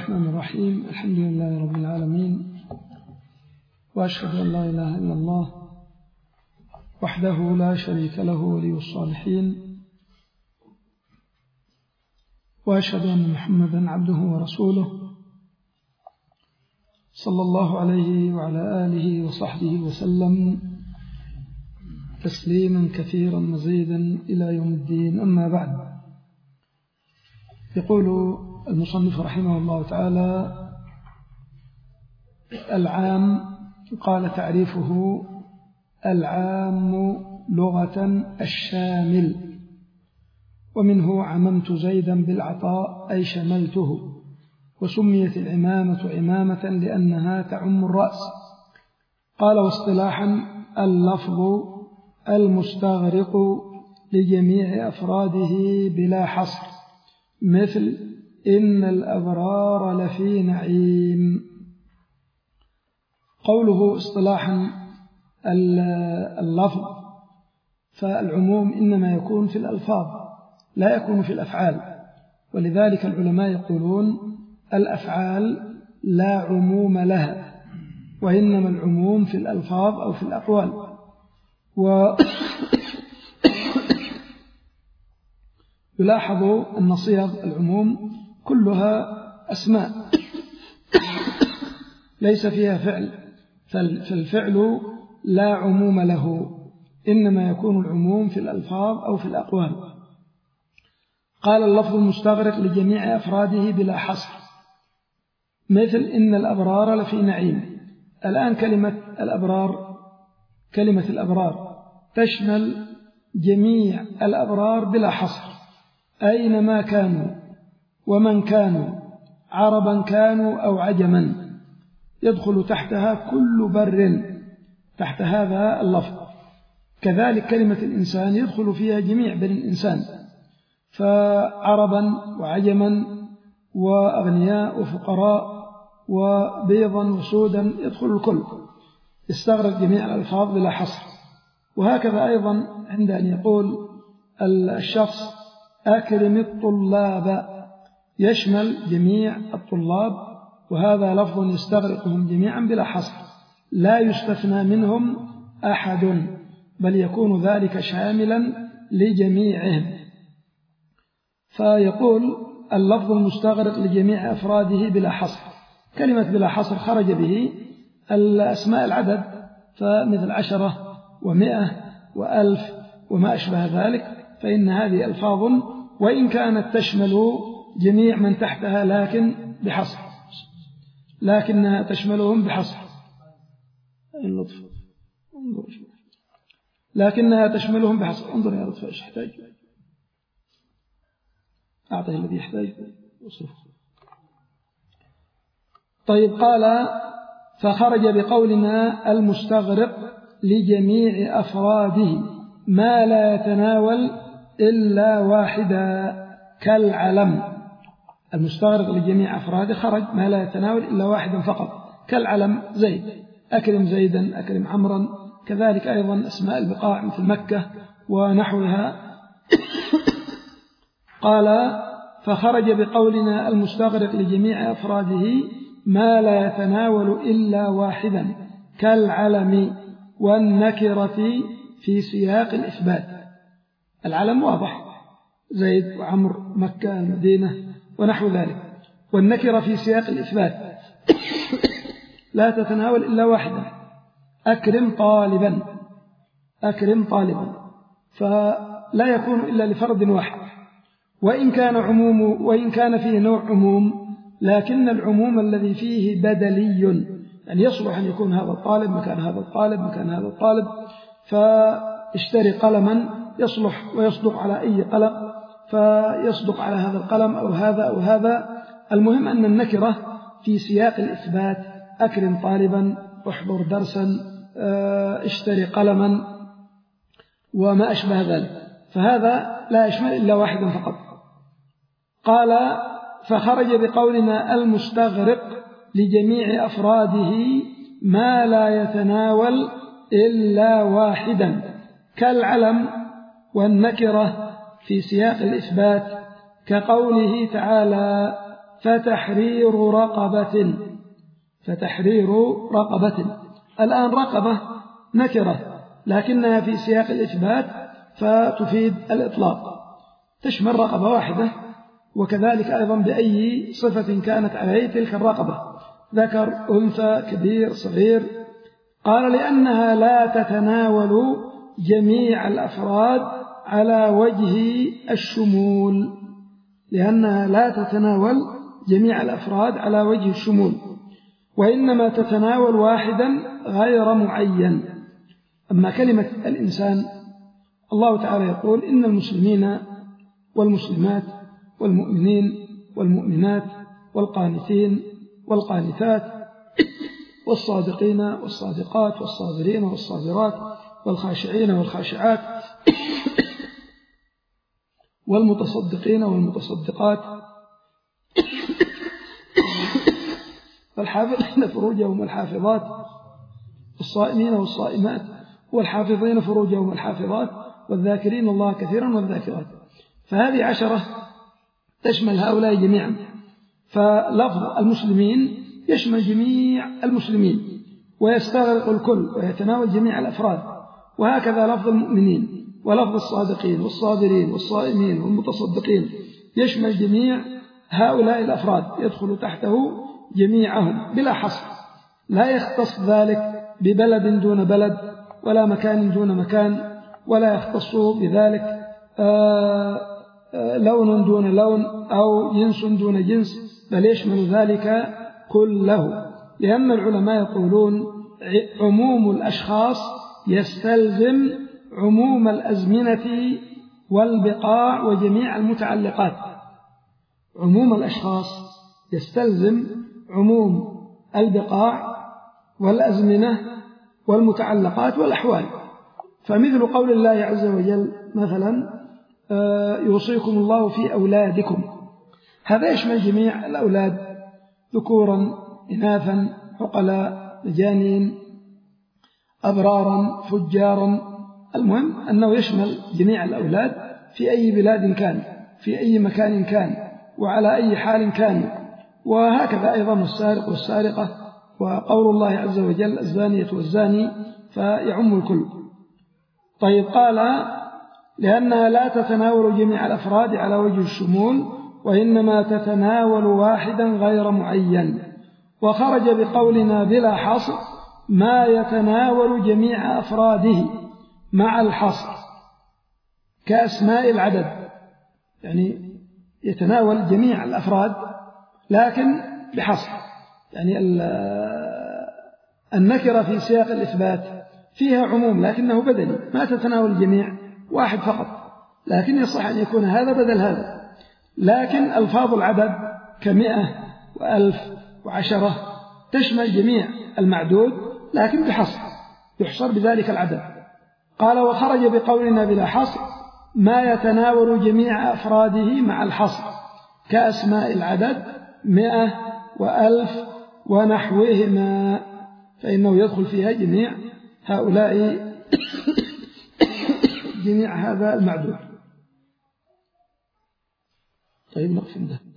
الرحمن الرحيم. الحمد لله رب العالمين، وأشهد أن لا إله إلا الله وحده لا شريك له ولي الصالحين، وأشهد أن محمدا عبده ورسوله صلى الله عليه وعلى آله وصحبه وسلم تسليما كثيرا مزيدا إلى يوم الدين. أما بعد، يقول المصنف رحمه الله تعالى: العام قال تعريفه: العام لغة الشامل، ومنه عممت زيدا بالعطاء أي شملته، وسميت العمامة عمامة لأنها تعم الرأس. قال: واصطلاحا اللفظ المستغرق لجميع أفراده بلا حصر، مثل إن الأبرار لفي نعيم. قوله اصطلاحا اللفظ، فالعموم إنما يكون في الألفاظ لا يكون في الأفعال، ولذلك العلماء يقولون الأفعال لا عموم لها، وإنما العموم في الألفاظ أو في الأقوال. يلاحظوا أن صيغ العموم كلها أسماء ليس فيها فعل، فالفعل لا عموم له، إنما يكون العموم في الألفاظ أو في الأقوال. قال: اللفظ المستغرق لجميع أفراده بلا حصر، مثل إن الأبرار لفي نعيم. الآن كلمة الأبرار تشمل جميع الأبرار بلا حصر، أينما كانوا ومن كانوا، عربا كانوا أو عجما، يدخل تحتها كل بر تحت هذا اللفظ. كذلك كلمة الإنسان يدخل فيها جميع بني الإنسان، فعربا وعجما وأغنياء وفقراء وبيضا وسودا يدخل الكل، استغرق جميع الألفاظ بلا حصر. وهكذا أيضا عند أن يقول الشخص أكرم الطلاب، يشمل جميع الطلاب، وهذا لفظ يستغرقهم جميعا بلا حصر، لا يستثنى منهم أحد، بل يكون ذلك شاملا لجميعهم. فيقول: اللفظ المستغرق لجميع أفراده بلا حصر. كلمة بلا حصر خرج به الأسماء العدد، فمثل 10 و100 و1000 وما أشبه ذلك، فإن هذه ألفاظ وإن كانت تشمل جميع من تحتها لكنها تشملهم بحصر. اللطف، لكنها تشملهم بحصر. انظر يا لطف ايش يحتاج، أعطيه الذي يحتاج وصفه. طيب، قال: فخرج بقولنا المستغرق لجميع أفراده ما لا يتناول إلا واحدا كالعلم. المستغرق لجميع أفراده خرج ما لا يتناول إلا واحدا فقط، كالعلم زيد، أكرم زيدا، أكرم عمرا. كذلك أيضا أسماء البقاع مثل مكة ونحوها. قال: فخرج بقولنا المستغرق لجميع أفراده ما لا يتناول إلا واحدا كالعلم والنكرة في سياق الإثبات. العلم واضح، زيد وعمر، مكة، المدينة ونحو ذلك. والنكرة في سياق الإثبات لا تتناول إلا واحدا، أكرم طالبا، فلا يكون إلا لفرد واحد، وإن كان فيه نوع عموم، لكن العموم الذي فيه بدلي، يعني يصلح أن يكون هذا الطالب مكان هذا الطالب مكان هذا الطالب، فاشتري قلما يصلح ويصدق على أي قلم، فيصدق على هذا القلم أو هذا أو هذا. المهم أن النكرة في سياق الإثبات: أكرم طالبا، احضر درسا، اشتري قلما وما أشبه ذلك، فهذا لا يشمل إلا واحدا فقط. قال: فخرج بقولنا المستغرق لجميع أفراده ما لا يتناول إلا واحدا كالعلم والنكرة في سياق الإثبات، كقوله تعالى: فتحرير رقبة. فتحرير رقبة. الآن رقبة نكرة لكنها في سياق الإثبات فتفيد الإطلاق، تشمل رقبة واحدة، وكذلك أيضا بأي صفة كانت عليه تلك الرقبة، ذكر أنثى كبير صغير. قال لأنها لا تتناول جميع الأفراد على وجه الشمول. لأنها لا تتناول جميع الأفراد على وجه الشمول، وإنما تتناول واحدا غير معين. أما كلمة الإنسان، الله تعالى يقول إن المسلمين والمسلمات والمؤمنين والمؤمنات والقانتين والقانتات والصادقين والصادقات والصابرين والصابرات والخاشعين والخاشعات والمتصدقين والمتصدقات والحافظين فروجهم والحافظات والصائمين والصائمات والحافظين فروجهم والحافظات والذاكرين الله كثيرا والذاكرات. فهذه 10 تشمل هؤلاء جميعا. فلفظ المسلمين يشمل جميع المسلمين ويستغرق الكل ويتناول جميع الأفراد، وهكذا لفظ المؤمنين ولفظ الصادقين والصابرين والصائمين والمتصدقين يشمل جميع هؤلاء الأفراد، يدخل تحته جميعهم بلا حصر، لا يختص ذلك ببلد دون بلد ولا مكان دون مكان، ولا يختص بذلك لون دون لون أو جنس دون جنس، بل يشمل ذلك كله. لأن العلماء يقولون عموم الأشخاص يستلزم عموم الأزمنة والبقاع وجميع المتعلقات. عموم الأشخاص يستلزم عموم البقاع والأزمنة والمتعلقات والأحوال. فمثل قول الله عز وجل مثلا يوصيكم الله في أولادكم، هذا يشمل جميع الأولاد ذكورا إناثا عقلاء مجانين أبرارا فجارا، المهم أنه يشمل جميع الأولاد في أي بلاد كان، في أي مكان كان، وعلى أي حال كان. وهكذا أيضا السارق والسارقة، وقول الله عز وجل الزانية والزاني فيعم الكل. طيب، قال لأنها لا تتناول جميع الأفراد على وجه الشمول، وإنما تتناول واحدا غير معين. وخرج بقولنا بلا حصر ما يتناول جميع أفراده مع الحصر كأسماء العدد، يعني يتناول جميع الأفراد لكن بحصر. يعني النكرة في سياق الإثبات فيها عموم لكنه بدلي، ما تتناول الجميع، واحد فقط، لكن يصح أن يكون هذا بدل هذا. لكن ألفاظ العدد ك100 و1000 و10 تشمل جميع المعدود لكن بحصر، يحصر بذلك العدد. قال وخرج بقولنا بلا حصر ما يتناول جميع أفراده مع الحصر كأسماء العدد 100 و1000 ونحوهما، فإنه يدخل فيها جميع هؤلاء جميع هذا المعدود. طيب، نقف عنده.